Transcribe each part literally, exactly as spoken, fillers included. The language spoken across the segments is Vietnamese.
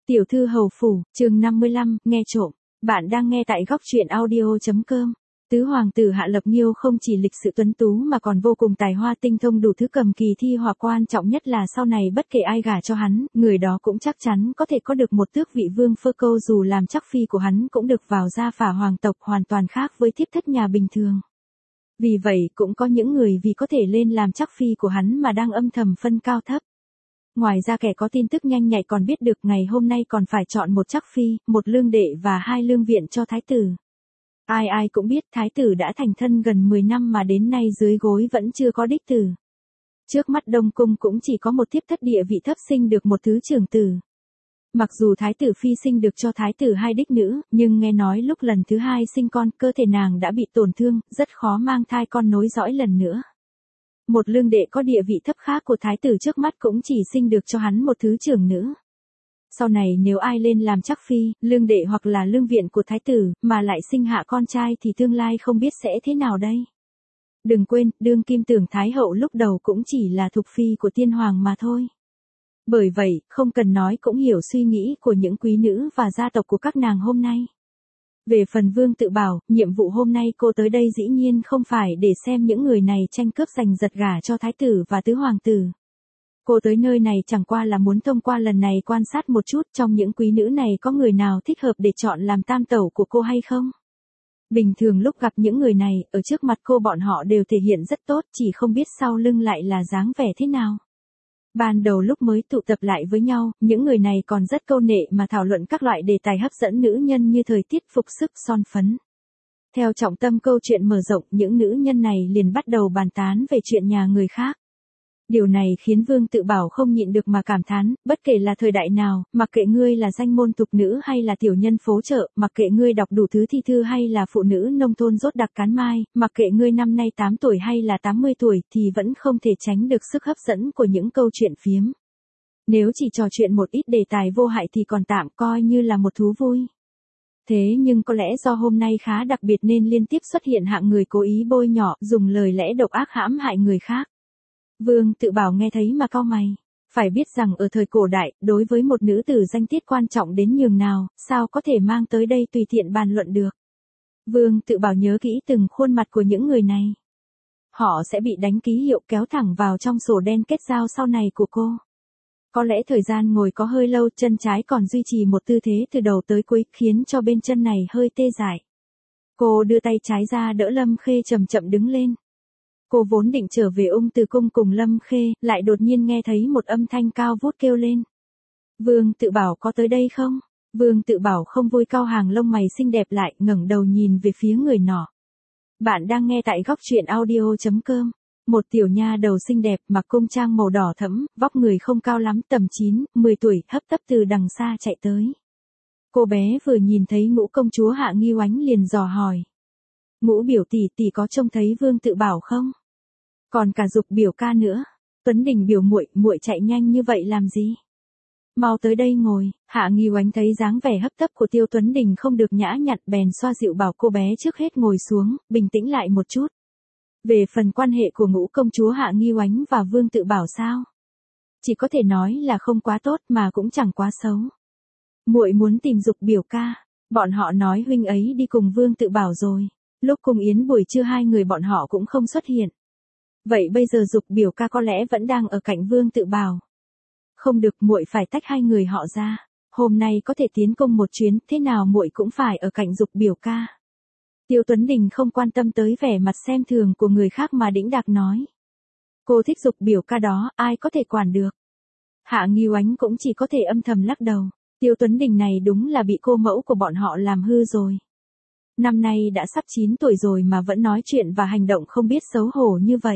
Tiểu thư hầu phủ, chương năm mươi lăm, nghe trộm. Bạn đang nghe tại góc truyện audio.com. Tứ hoàng tử Hạ Lập Nghiêu không chỉ lịch sự tuấn tú mà còn vô cùng tài hoa tinh thông đủ thứ cầm kỳ thi, hoặc quan trọng nhất là sau này bất kể ai gả cho hắn, người đó cũng chắc chắn có thể có được một tước vị vương phơ câu, dù làm chắc phi của hắn cũng được vào gia phả hoàng tộc, hoàn toàn khác với thiếp thất nhà bình thường. Vì vậy cũng có những người vì có thể lên làm chắc phi của hắn mà đang âm thầm phân cao thấp. Ngoài ra kẻ có tin tức nhanh nhạy còn biết được ngày hôm nay còn phải chọn một chắc phi, một lương đệ và hai lương viện cho thái tử. Ai ai cũng biết thái tử đã thành thân gần mười năm mà đến nay dưới gối vẫn chưa có đích tử. Trước mắt Đông Cung cũng chỉ có một thiếp thất địa vị thấp sinh được một thứ trưởng tử. Mặc dù thái tử phi sinh được cho thái tử hai đích nữ, nhưng nghe nói lúc lần thứ hai sinh con, cơ thể nàng đã bị tổn thương, rất khó mang thai con nối dõi lần nữa. Một lương đệ có địa vị thấp khác của thái tử trước mắt cũng chỉ sinh được cho hắn một thứ trưởng nữ. Sau này nếu ai lên làm chắc phi, lương đệ hoặc là lương viện của thái tử, mà lại sinh hạ con trai thì tương lai không biết sẽ thế nào đây. Đừng quên, đương kim tưởng thái hậu lúc đầu cũng chỉ là thục phi của tiên hoàng mà thôi. Bởi vậy, không cần nói cũng hiểu suy nghĩ của những quý nữ và gia tộc của các nàng hôm nay. Về phần Vương Tự Bảo, nhiệm vụ hôm nay cô tới đây dĩ nhiên không phải để xem những người này tranh cướp giành giật gả cho thái tử và tứ hoàng tử. Cô tới nơi này chẳng qua là muốn thông qua lần này quan sát một chút trong những quý nữ này có người nào thích hợp để chọn làm tam tẩu của cô hay không. Bình thường lúc gặp những người này, ở trước mặt cô bọn họ đều thể hiện rất tốt, chỉ không biết sau lưng lại là dáng vẻ thế nào. Ban đầu lúc mới tụ tập lại với nhau, những người này còn rất câu nệ mà thảo luận các loại đề tài hấp dẫn nữ nhân như thời tiết, phục sức, son phấn. Theo trọng tâm câu chuyện mở rộng, những nữ nhân này liền bắt đầu bàn tán về chuyện nhà người khác. Điều này khiến Vương Tự Bảo không nhịn được mà cảm thán, bất kể là thời đại nào, mặc kệ ngươi là danh môn tục nữ hay là tiểu nhân phố chợ, mặc kệ ngươi đọc đủ thứ thi thư hay là phụ nữ nông thôn rốt đặc cán mai, mặc kệ ngươi năm nay tám tuổi hay là tám mươi tuổi thì vẫn không thể tránh được sức hấp dẫn của những câu chuyện phiếm. Nếu chỉ trò chuyện một ít đề tài vô hại thì còn tạm coi như là một thú vui. Thế nhưng có lẽ do hôm nay khá đặc biệt nên liên tiếp xuất hiện hạng người cố ý bôi nhọ, dùng lời lẽ độc ác hãm hại người khác. Vương Tự Bảo nghe thấy mà cau mày. Phải biết rằng ở thời cổ đại, đối với một nữ tử danh tiết quan trọng đến nhường nào, sao có thể mang tới đây tùy tiện bàn luận được. Vương Tự Bảo nhớ kỹ từng khuôn mặt của những người này. Họ sẽ bị đánh ký hiệu kéo thẳng vào trong sổ đen kết giao sau này của cô. Có lẽ thời gian ngồi có hơi lâu, chân trái còn duy trì một tư thế từ đầu tới cuối, khiến cho bên chân này hơi tê dại. Cô đưa tay trái ra đỡ Lâm Khê chậm chậm đứng lên. Cô vốn định trở về Ung Từ Cung cùng Lâm Khê, lại đột nhiên nghe thấy một âm thanh cao vút kêu lên. Vương Tự Bảo có tới đây không? Vương Tự Bảo không vui, cau hàng lông mày xinh đẹp lại, ngẩng đầu nhìn về phía người nọ. Bạn đang nghe tại góc truyện audio.com. Một tiểu nha đầu xinh đẹp mặc cung trang màu đỏ thẫm, vóc người không cao lắm, tầm chín, mười tuổi, hấp tấp từ đằng xa chạy tới. Cô bé vừa nhìn thấy Ngũ công chúa Hạ Nghi Oánh liền dò hỏi. Ngũ biểu tỷ tỷ có trông thấy Vương Tự Bảo không? Còn cả Dục biểu ca nữa. Tuấn Đình biểu muội, muội chạy nhanh như vậy làm gì? Mau tới đây ngồi. Hạ Nghi Oánh thấy dáng vẻ hấp tấp của Tiêu Tuấn Đình không được nhã nhặn, bèn xoa dịu bảo cô bé trước hết ngồi xuống, bình tĩnh lại một chút. Về phần quan hệ của Ngũ công chúa Hạ Nghi Oánh và Vương Tự Bảo sao? Chỉ có thể nói là không quá tốt mà cũng chẳng quá xấu. Muội muốn tìm Dục biểu ca, bọn họ nói huynh ấy đi cùng Vương Tự Bảo rồi. Lúc cùng yến buổi trưa hai người bọn họ cũng không xuất hiện. Vậy bây giờ Dục biểu ca có lẽ vẫn đang ở cạnh Vương Tự Bảo. Không được, muội phải tách hai người họ ra. Hôm nay có thể tiến công một chuyến, thế nào muội cũng phải ở cạnh Dục biểu ca. Tiêu Tuấn Đình không quan tâm tới vẻ mặt xem thường của người khác mà đĩnh đạc nói. Cô thích Dục biểu ca đó, ai có thể quản được. Hạ Nghi Oánh cũng chỉ có thể âm thầm lắc đầu. Tiêu Tuấn Đình này đúng là bị cô mẫu của bọn họ làm hư rồi. Năm nay đã sắp chín tuổi rồi mà vẫn nói chuyện và hành động không biết xấu hổ như vậy.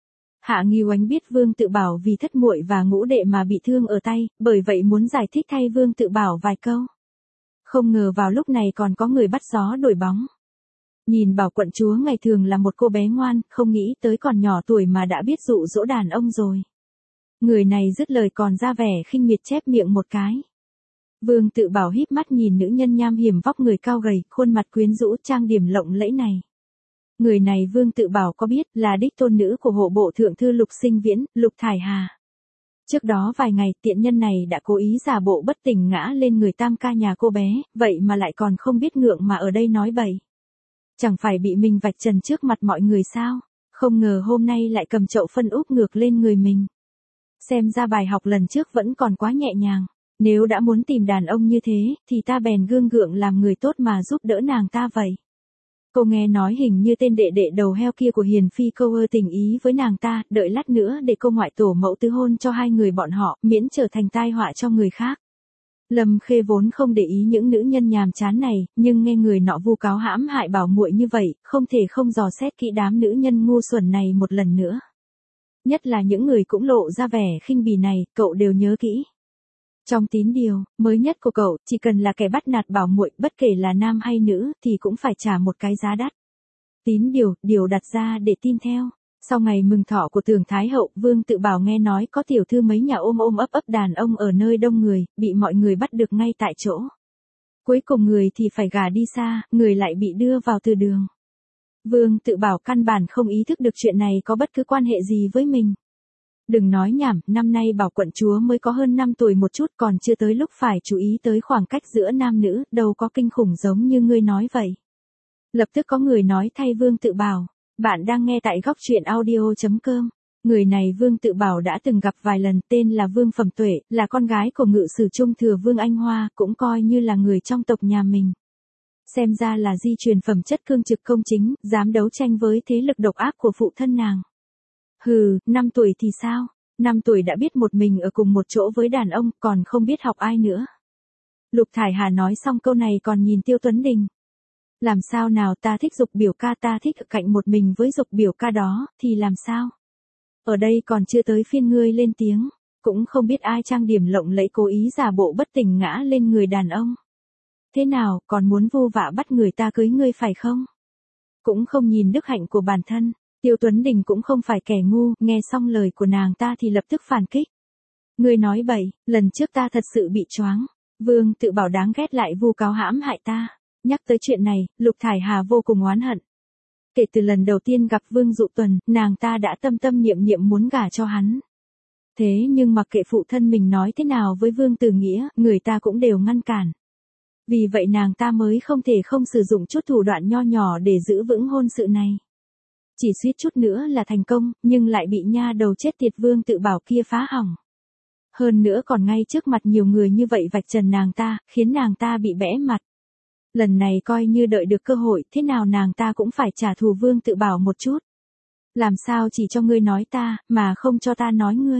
Hạ Nghi Oánh biết Vương Tự Bảo vì thất muội và ngũ đệ mà bị thương ở tay, bởi vậy muốn giải thích thay Vương Tự Bảo vài câu. Không ngờ vào lúc này còn có người bắt gió đổi bóng. Nhìn Bảo quận chúa ngày thường là một cô bé ngoan, không nghĩ tới còn nhỏ tuổi mà đã biết dụ dỗ đàn ông rồi. Người này dứt lời còn ra vẻ khinh miệt chép miệng một cái. Vương Tự Bảo híp mắt nhìn nữ nhân nham hiểm vóc người cao gầy, khuôn mặt quyến rũ trang điểm lộng lẫy này. Người này Vương Tự Bảo có biết là đích tôn nữ của hộ bộ thượng thư Lục Sinh Viễn, Lục Thải Hà. Trước đó vài ngày tiện nhân này đã cố ý giả bộ bất tỉnh ngã lên người tam ca nhà cô bé, vậy mà lại còn không biết ngượng mà ở đây nói bậy. Chẳng phải bị mình vạch trần trước mặt mọi người sao? Không ngờ hôm nay lại cầm chậu phân úp ngược lên người mình. Xem ra bài học lần trước vẫn còn quá nhẹ nhàng. Nếu đã muốn tìm đàn ông như thế, thì ta bèn gương gượng làm người tốt mà giúp đỡ nàng ta vậy. Cô nghe nói hình như tên đệ đệ đầu heo kia của Hiền Phi câu ơ tình ý với nàng ta, đợi lát nữa để cô ngoại tổ mẫu tứ hôn cho hai người bọn họ, miễn trở thành tai họa cho người khác. Lâm Khê vốn không để ý những nữ nhân nhàm chán này, nhưng nghe người nọ vu cáo hãm hại bảo muội như vậy, không thể không dò xét kỹ đám nữ nhân ngu xuẩn này một lần nữa. Nhất là những người cũng lộ ra vẻ khinh bỉ này, cậu đều nhớ kỹ. Trong tín điều mới nhất của cậu, chỉ cần là kẻ bắt nạt bảo muội, bất kể là nam hay nữ, thì cũng phải trả một cái giá đắt. Tín điều, điều đặt ra để tin theo. Sau ngày mừng thọ của Tưởng Thái Hậu, Vương Tự Bảo nghe nói có tiểu thư mấy nhà ôm ôm ấp ấp đàn ông ở nơi đông người, bị mọi người bắt được ngay tại chỗ. Cuối cùng người thì phải gả đi xa, người lại bị đưa vào từ đường. Vương Tự Bảo căn bản không ý thức được chuyện này có bất cứ quan hệ gì với mình. Đừng nói nhảm, năm nay Bảo quận chúa mới có hơn năm tuổi một chút, còn chưa tới lúc phải chú ý tới khoảng cách giữa nam nữ, đâu có kinh khủng giống như ngươi nói vậy. Lập tức có người nói thay Vương Tự Bảo. Bạn đang nghe tại góc truyện audio chấm com. Người này Vương Tự Bảo đã từng gặp vài lần, tên là Vương Phẩm Tuệ, là con gái của ngự sử trung thừa Vương Anh Hoa, cũng coi như là người trong tộc nhà mình. Xem ra là di truyền phẩm chất cương trực công chính, dám đấu tranh với thế lực độc ác của phụ thân nàng. Hừ, năm tuổi thì sao? Năm tuổi đã biết một mình ở cùng một chỗ với đàn ông, còn không biết học ai nữa. Lục Thải Hà nói xong câu này còn nhìn Tiêu Tuấn Đình. Làm sao nào, ta thích Dục biểu ca, ta thích ở cạnh một mình với Dục biểu ca đó, thì làm sao? Ở đây còn chưa tới phiên ngươi lên tiếng, cũng không biết ai trang điểm lộng lẫy cố ý giả bộ bất tỉnh ngã lên người đàn ông. Thế nào, còn muốn vu vạ bắt người ta cưới ngươi phải không? Cũng không nhìn đức hạnh của bản thân. Tiêu Tuấn Đình cũng không phải kẻ ngu, nghe xong lời của nàng ta thì lập tức phản kích. Ngươi nói bậy, lần trước ta thật sự bị choáng. Vương Tự Bảo đáng ghét lại vu cáo hãm hại ta. Nhắc tới chuyện này, Lục Thải Hà vô cùng oán hận. Kể từ lần đầu tiên gặp Vương Dụ Tuần, nàng ta đã tâm tâm niệm niệm muốn gả cho hắn. Thế nhưng mặc kệ phụ thân mình nói thế nào với Vương Tử Nghĩa, người ta cũng đều ngăn cản. Vì vậy nàng ta mới không thể không sử dụng chút thủ đoạn nho nhỏ để giữ vững hôn sự này. Chỉ suýt chút nữa là thành công, nhưng lại bị nha đầu chết tiệt Vương Tự Bảo kia phá hỏng. Hơn nữa còn ngay trước mặt nhiều người như vậy vạch trần nàng ta, khiến nàng ta bị bẽ mặt. Lần này coi như đợi được cơ hội, thế nào nàng ta cũng phải trả thù Vương Tự Bảo một chút. Làm sao chỉ cho ngươi nói ta, mà không cho ta nói ngươi.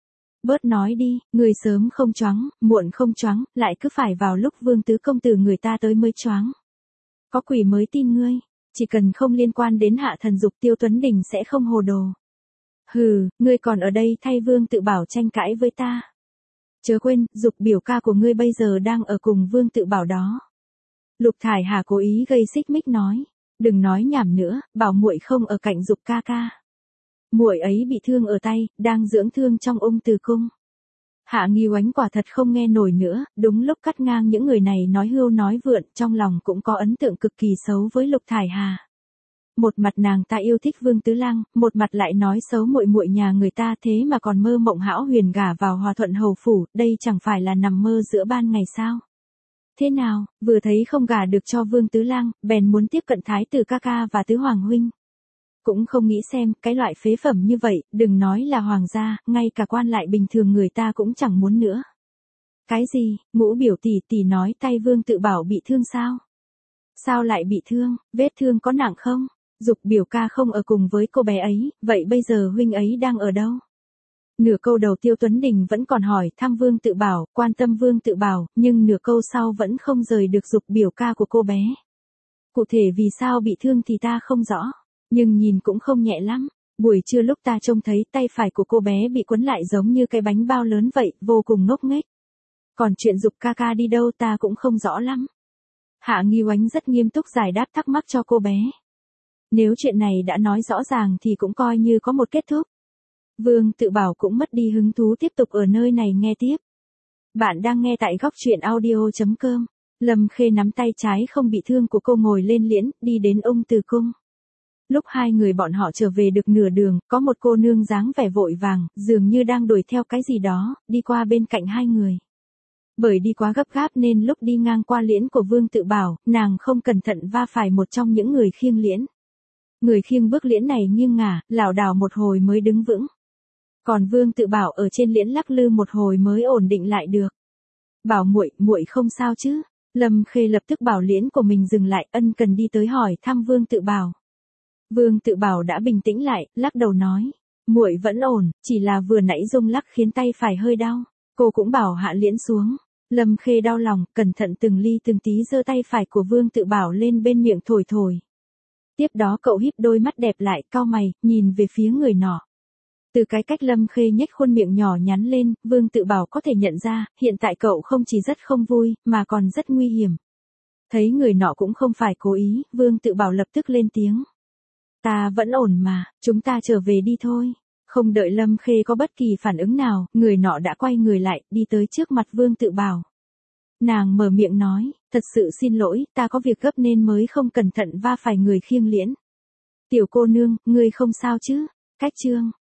Bớt nói đi, ngươi sớm không choáng, muộn không choáng, lại cứ phải vào lúc Vương tứ công tử người ta tới mới choáng. Có quỷ mới tin ngươi, chỉ cần không liên quan đến hạ thần Dục, Tiêu Tuấn Đình sẽ không hồ đồ. Hừ, ngươi còn ở đây thay Vương Tự Bảo tranh cãi với ta. Chớ quên, Dục biểu ca của ngươi bây giờ đang ở cùng Vương Tự Bảo đó. Lục Thải Hà cố ý gây xích mích nói, đừng nói nhảm nữa, bảo muội không ở cạnh Dục ca ca. Muội ấy bị thương ở tay, đang dưỡng thương trong ung từ cung. Hạ Nghi Oánh quả thật không nghe nổi nữa, đúng lúc cắt ngang những người này nói hưu nói vượn, trong lòng cũng có ấn tượng cực kỳ xấu với Lục Thải Hà. Một mặt nàng ta yêu thích Vương Tứ Lang, một mặt lại nói xấu muội muội nhà người ta, thế mà còn mơ mộng hão huyền gả vào Hòa Thuận hầu phủ, đây chẳng phải là nằm mơ giữa ban ngày sao? Thế nào, vừa thấy không gả được cho Vương Tứ Lang, bèn muốn tiếp cận Thái tử ca ca và Tứ Hoàng huynh. Cũng không nghĩ xem, cái loại phế phẩm như vậy, đừng nói là hoàng gia, ngay cả quan lại bình thường người ta cũng chẳng muốn nữa. Cái gì, Ngũ biểu tỷ tỷ nói tay Vương Tự Bảo bị thương sao? Sao lại bị thương, vết thương có nặng không? Dục biểu ca không ở cùng với cô bé ấy, vậy bây giờ huynh ấy đang ở đâu? Nửa câu đầu Tiêu Tuấn Đình vẫn còn hỏi thăm Vương Tự Bảo, quan tâm Vương Tự Bảo, nhưng nửa câu sau vẫn không rời được Dục biểu ca của cô bé. Cụ thể vì sao bị thương thì ta không rõ, nhưng nhìn cũng không nhẹ lắm. Buổi trưa lúc ta trông thấy tay phải của cô bé bị quấn lại giống như cái bánh bao lớn vậy, vô cùng ngốc nghếch. Còn chuyện Dục ca ca đi đâu ta cũng không rõ lắm. Hạ Nghi Oánh rất nghiêm túc giải đáp thắc mắc cho cô bé. Nếu chuyện này đã nói rõ ràng thì cũng coi như có một kết thúc. Vương Tự Bảo cũng mất đi hứng thú tiếp tục ở nơi này nghe tiếp. Bạn đang nghe tại góc truyện audio chấm com. Lâm Khê nắm tay trái không bị thương của cô ngồi lên liễn, đi đến ung từ cung. Lúc hai người bọn họ trở về được nửa đường, có một cô nương dáng vẻ vội vàng, dường như đang đuổi theo cái gì đó, đi qua bên cạnh hai người. Bởi đi quá gấp gáp nên lúc đi ngang qua liễn của Vương Tự Bảo, nàng không cẩn thận va phải một trong những người khiêng liễn. Người khiêng bước liễn này nghiêng ngả, lảo đảo một hồi mới đứng vững. Còn Vương Tự Bảo ở trên liễn lắc lư một hồi mới ổn định lại được. Bảo muội, muội không sao chứ? Lâm Khê lập tức bảo liễn của mình dừng lại, ân cần đi tới hỏi thăm Vương Tự Bảo. Vương Tự Bảo đã bình tĩnh lại, lắc đầu nói, muội vẫn ổn, chỉ là vừa nãy rung lắc khiến tay phải hơi đau. Cô cũng bảo hạ liễn xuống. Lâm Khê đau lòng, cẩn thận từng ly từng tí giơ tay phải của Vương Tự Bảo lên bên miệng thổi thổi. Tiếp đó cậu híp đôi mắt đẹp lại, cau mày, nhìn về phía người nọ. Từ cái cách Lâm Khê nhếch khuôn miệng nhỏ nhắn lên, Vương Tự Bảo có thể nhận ra, hiện tại cậu không chỉ rất không vui, mà còn rất nguy hiểm. Thấy người nọ cũng không phải cố ý, Vương Tự Bảo lập tức lên tiếng. Ta vẫn ổn mà, chúng ta trở về đi thôi. Không đợi Lâm Khê có bất kỳ phản ứng nào, người nọ đã quay người lại, đi tới trước mặt Vương Tự Bảo. Nàng mở miệng nói, thật sự xin lỗi, ta có việc gấp nên mới không cẩn thận va phải người khiêng liễn. Tiểu cô nương, ngươi không sao chứ? Cách chương